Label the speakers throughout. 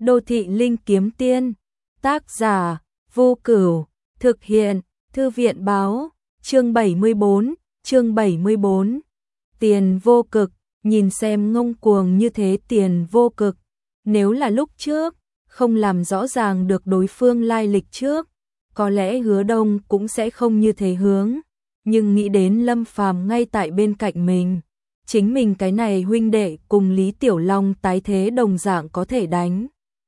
Speaker 1: Đô thị linh kiếm tiên, tác giả, Vô Cửu, thực hiện, Thư viện báo, chương 74. Tiền Vô Cực, nhìn xem ngông cuồng như thế Tiền Vô Cực, nếu là lúc trước, không làm rõ ràng được đối phương lai lịch trước, có lẽ Hứa Đông cũng sẽ không như thế hướng, nhưng nghĩ đến Lâm Phàm ngay tại bên cạnh mình, chính mình cái này huynh đệ cùng Lý Tiểu Long tái thế đồng dạng có thể đánh,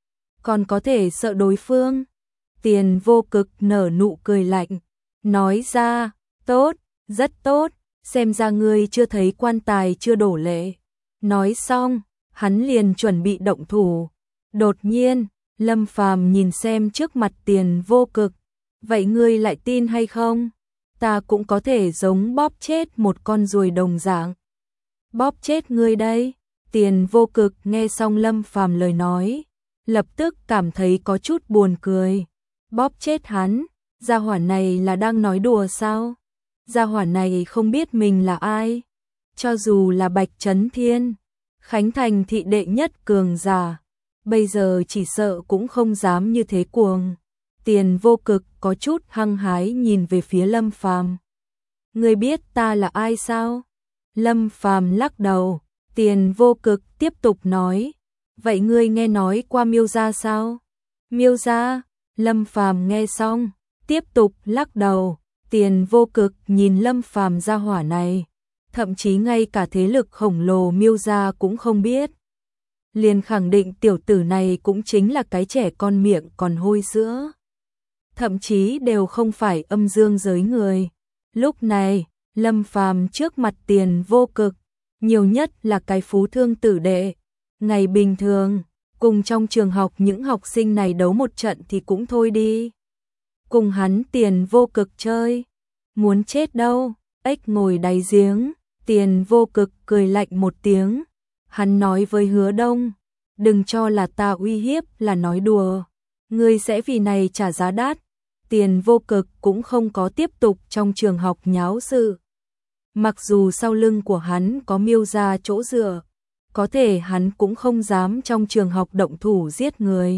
Speaker 1: còn có thể sợ đối phương. Tiền Vô Cực nở nụ cười lạnh, nói ra, tốt, rất tốt, xem ra ngươi chưa thấy quan tài chưa đổ lệ. Nói xong, hắn liền chuẩn bị động thủ. Đột nhiên, Lâm Phàm nhìn xem trước mặt Tiền Vô Cực, vậy ngươi lại tin hay không? Ta cũng có thể giống bóp chết một con ruồi đồng dạng. Bóp chết ngươi đây. Tiền Vô Cực nghe xong Lâm Phàm lời nói, lập tức cảm thấy có chút buồn cười. Bóp chết hắn, gia hỏa này là đang nói đùa sao? Gia hỏa này không biết mình là ai. Cho dù là Bạch Chấn Thiên, Khánh Thành thị đệ nhất cường giả, bây giờ chỉ sợ cũng không dám như thế cuồng. Tiền Vô Cực có chút hăng hái nhìn về phía Lâm Phàm. Ngươi biết ta là ai sao? Lâm Phàm lắc đầu. Tiền Vô Cực tiếp tục nói, vậy ngươi nghe nói qua Miêu gia sao? Miêu gia? Lâm Phàm nghe xong, tiếp tục lắc đầu. Tiền Vô Cực nhìn Lâm Phàm gia hỏa này, thậm chí ngay cả thế lực khổng lồ Miêu gia cũng không biết. Liền khẳng định tiểu tử này cũng chính là cái trẻ con miệng còn hôi sữa. Thậm chí đều không phải âm dương giới người. Lúc này, Lâm Phàm trước mặt Tiền Vô Cực, nhiều nhất là cái phú thương tử đệ. Ngày bình thường, cùng trong trường học những học sinh này đấu một trận thì cũng thôi đi. Cùng hắn Tiền Vô Cực chơi, muốn chết đâu, ếch ngồi đáy giếng. Tiền Vô Cực cười lạnh một tiếng, hắn nói với Hứa Đông, đừng cho là ta uy hiếp là nói đùa, ngươi sẽ vì này trả giá đắt. Tiền Vô Cực cũng không có tiếp tục trong trường học nháo sự. Mặc dù sau lưng của hắn có Miêu gia chỗ dựa, có thể hắn cũng không dám trong trường học động thủ giết người.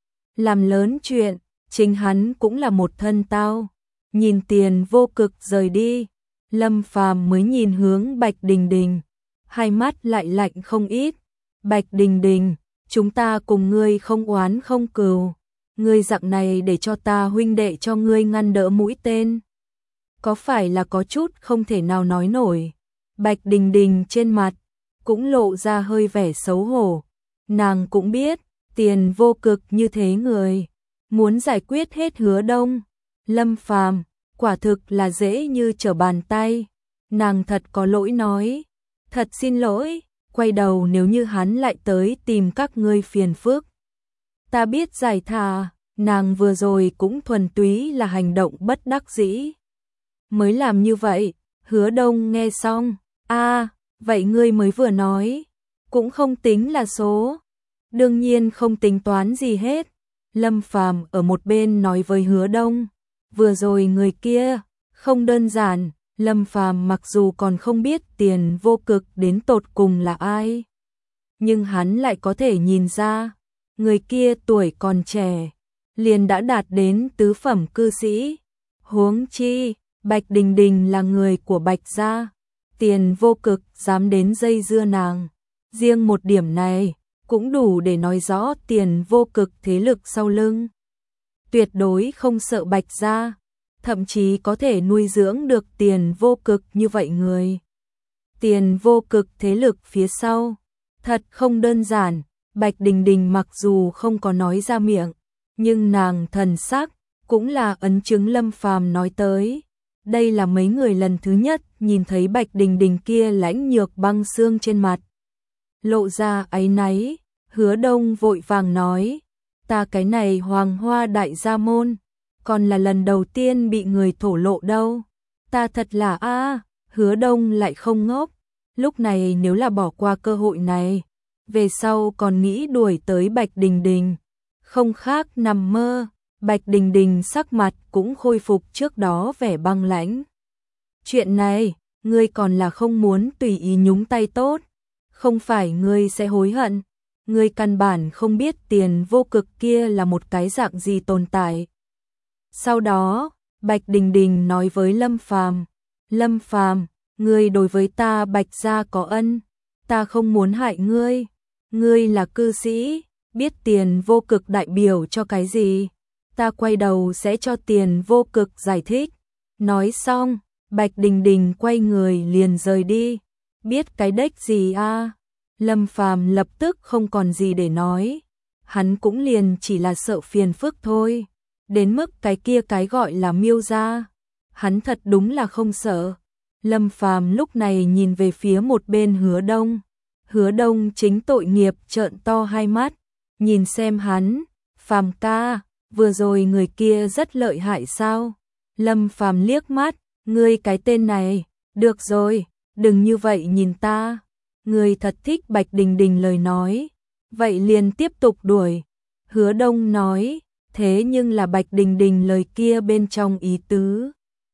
Speaker 1: Làm lớn chuyện, chính hắn cũng là một thân tao. Nhìn Tiền Vô Cực rời đi, Lâm Phàm mới nhìn hướng Bạch Đình Đình, hai mắt lại lạnh không ít. Bạch Đình Đình, chúng ta cùng ngươi không oán không cừu, ngươi dạng này để cho ta huynh đệ cho ngươi ngăn đỡ mũi tên, có phải là có chút không thể nào nói nổi. Bạch Đình Đình trên mặt cũng lộ ra hơi vẻ xấu hổ, nàng cũng biết Tiền Vô Cực như thế người, muốn giải quyết hết Hứa Đông, Lâm Phàm quả thực là dễ như trở bàn tay. Nàng thật có lỗi nói, thật xin lỗi, quay đầu nếu như hắn lại tới tìm các ngươi phiền phức, ta biết giải thà. Nàng vừa rồi cũng thuần túy là hành động bất đắc dĩ mới làm như vậy. Hứa Đông nghe xong, vậy ngươi mới vừa nói, cũng không tính là số. Đương nhiên không tính toán gì hết. Lâm Phàm ở một bên nói với Hứa Đông, vừa rồi người kia không đơn giản. Lâm Phàm mặc dù còn không biết Tiền Vô Cực đến tột cùng là ai, nhưng hắn lại có thể nhìn ra, người kia tuổi còn trẻ, liền đã đạt đến tứ phẩm cư sĩ. Huống chi, Bạch Đình Đình là người của Bạch gia, Tiền Vô Cực dám đến dây dưa nàng. Riêng một điểm này, cũng đủ để nói rõ Tiền Vô Cực thế lực sau lưng. Tuyệt đối không sợ Bạch gia, thậm chí có thể nuôi dưỡng được Tiền Vô Cực như vậy người. Tiền Vô Cực thế lực phía sau, thật không đơn giản. Bạch Đình Đình mặc dù không có nói ra miệng, nhưng nàng thần sắc cũng là ấn chứng Lâm Phàm nói tới. Đây là mấy người lần thứ nhất nhìn thấy Bạch Đình Đình kia lãnh nhược băng xương trên mặt lộ ra áy náy. Hứa Đông vội vàng nói, ta cái này Hoàng Hoa đại gia môn, còn là lần đầu tiên bị người thổ lộ đâu. Ta thật là Hứa Đông lại không ngốc, lúc này nếu là bỏ qua cơ hội này, về sau còn nghĩ đuổi tới Bạch Đình Đình, không khác nằm mơ. Bạch Đình Đình sắc mặt cũng khôi phục trước đó vẻ băng lãnh. Chuyện này, ngươi còn là không muốn tùy ý nhúng tay tốt, không phải ngươi sẽ hối hận. ngươi căn bản không biết tiền vô cực kia là một cái dạng gì tồn tại. Sau đó, Bạch Đình Đình nói với Lâm Phàm, Lâm Phàm, ngươi đối với ta Bạch gia có ân, ta không muốn hại ngươi, ngươi là cư sĩ, biết tiền vô cực đại biểu cho cái gì, ta quay đầu sẽ cho tiền vô cực giải thích. Nói xong, Bạch Đình Đình quay người liền rời đi. Biết cái đếch gì a? Lâm Phàm lập tức không còn gì để nói. Hắn cũng liền chỉ là sợ phiền phức thôi. Đến mức cái kia cái gọi là Miêu gia, hắn thật đúng là không sợ. Lâm Phàm lúc này nhìn về phía một bên Hứa Đông. Hứa Đông chính tội nghiệp trợn to hai mắt, nhìn xem hắn, Phàm ca, vừa rồi người kia rất lợi hại sao? Lâm Phàm liếc mắt, ngươi cái tên này, được rồi, đừng như vậy nhìn ta. Ngươi thật thích Bạch Đình Đình lời nói, vậy liền tiếp tục đuổi. Hứa Đông nói, thế nhưng là Bạch Đình Đình lời kia bên trong ý tứ.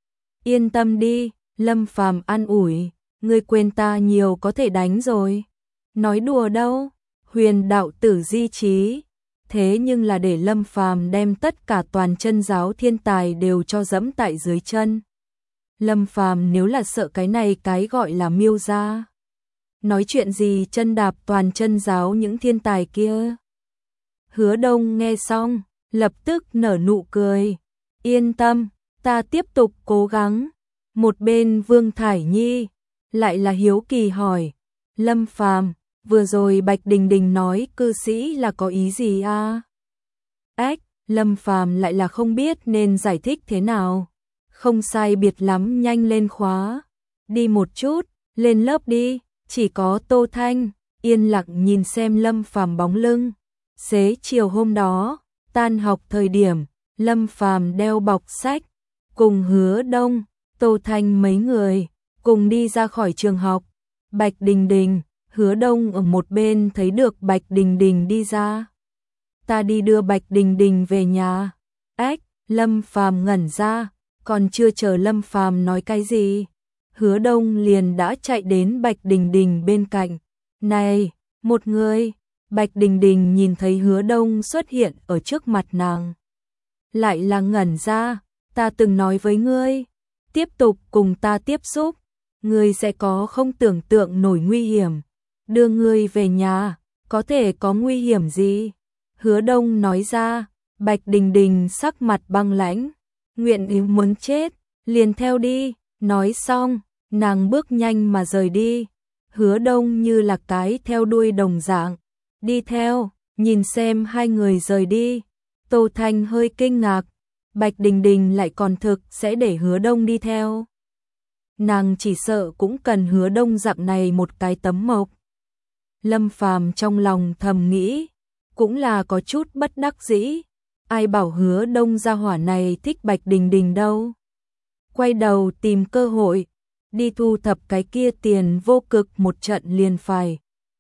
Speaker 1: Yên tâm đi, Lâm Phàm an ủi, ngươi quên ta nhiều có thể đánh rồi. Nói đùa đâu, Huyền đạo tử di trí. Thế nhưng là để Lâm Phàm đem tất cả toàn chân giáo thiên tài đều cho dẫm tại dưới chân. Lâm Phàm nếu là sợ cái này cái gọi là Miêu gia, nói chuyện gì chân đạp toàn chân giáo những thiên tài kia. Hứa Đông nghe xong, lập tức nở nụ cười. Yên tâm, ta tiếp tục cố gắng. Một bên Vương Thải Nhi lại là hiếu kỳ hỏi, Lâm Phàm, vừa rồi Bạch Đình Đình nói cư sĩ là có ý gì a? Ách, Lâm Phàm lại là không biết nên giải thích thế nào. Không sai biệt lắm, nhanh lên khóa. Đi một chút, lên lớp đi. Chỉ có Tô Thanh yên lặng nhìn xem Lâm Phàm bóng lưng. Xế chiều hôm đó, tan học thời điểm, Lâm Phàm đeo bọc sách, cùng Hứa Đông, Tô Thanh mấy người cùng đi ra khỏi trường học. Bạch Đình Đình, Hứa Đông ở một bên thấy được Bạch Đình Đình đi ra. Ta đi đưa Bạch Đình Đình về nhà. Ách, Lâm Phàm ngẩn ra, còn chưa chờ Lâm Phàm nói cái gì, Hứa Đông liền đã chạy đến Bạch Đình Đình bên cạnh. Này, một người. Bạch Đình Đình nhìn thấy Hứa Đông xuất hiện ở trước mặt nàng, lại là ngẩn ra. Ta từng nói với ngươi, tiếp tục cùng ta tiếp xúc, ngươi sẽ có không tưởng tượng nổi nguy hiểm. Đưa ngươi về nhà, có thể có nguy hiểm gì? Hứa Đông nói ra. Bạch Đình Đình sắc mặt băng lãnh, nguyện ý muốn chết, liền theo đi. Nói xong, nàng bước nhanh mà rời đi. Hứa Đông như là cái theo đuôi đồng dạng, đi theo, nhìn xem hai người rời đi. Tô Thanh hơi kinh ngạc, Bạch Đình Đình lại còn thực sẽ để Hứa Đông đi theo. Nàng chỉ sợ cũng cần Hứa Đông dạng này một cái tấm mộc. Lâm Phàm trong lòng thầm nghĩ, cũng là có chút bất đắc dĩ. Ai bảo Hứa Đông gia hỏa này thích Bạch Đình Đình đâu. Quay đầu tìm cơ hội, đi thu thập cái kia tiền vô cực một trận liền phải.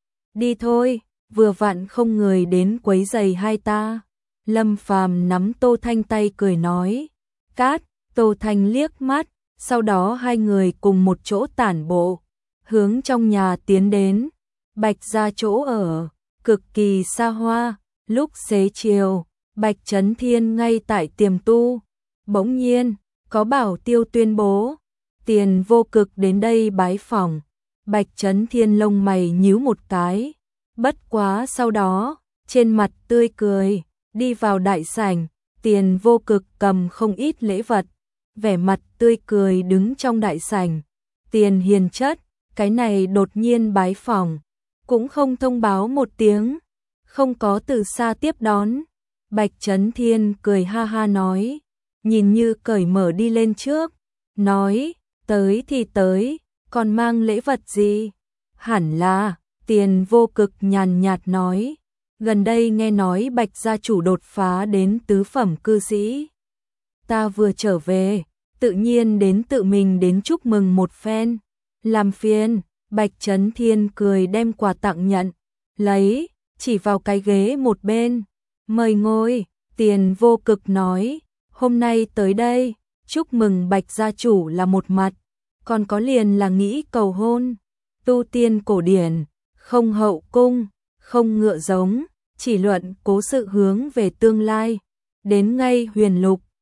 Speaker 1: Đi thôi, vừa vặn không người đến quấy giày hai ta. Lâm Phàm nắm Tô Thanh tay cười nói. Cát, Tô Thanh liếc mắt, sau đó hai người cùng một chỗ tản bộ, hướng trong nhà tiến đến. Bạch gia chỗ ở, cực kỳ xa hoa. Lúc xế chiều, Bạch Chấn Thiên ngay tại tiềm tu. Bỗng nhiên, có bảo tiêu tuyên bố, tiền vô cực đến đây bái phỏng. Bạch Chấn Thiên lông mày nhíu một cái. Bất quá sau đó, trên mặt tươi cười, đi vào đại sảnh. Tiền vô cực cầm không ít lễ vật, vẻ mặt tươi cười đứng trong đại sảnh. Tiền hiền chất, cái này đột nhiên bái phỏng, cũng không thông báo một tiếng, không có từ xa tiếp đón. Bạch Chấn Thiên cười ha ha nói, nhìn như cởi mở đi lên trước, nói, tới thì tới, còn mang lễ vật gì? Hẳn là, Tiền vô cực nhàn nhạt nói, gần đây nghe nói Bạch gia chủ đột phá đến tứ phẩm cư sĩ. Ta vừa trở về, tự nhiên đến tự mình đến chúc mừng một phen. Làm phiền. Bạch Chấn Thiên cười đem quà tặng nhận, lấy, chỉ vào cái ghế một bên. Mời ngồi. Tiền vô cực nói, hôm nay tới đây, chúc mừng Bạch gia chủ là một mặt, còn có liền là nghĩ cầu hôn. Tu tiên cổ điển, không hậu cung, không ngựa giống, chỉ luận cố sự hướng về tương lai. Đến ngay Huyền Lục,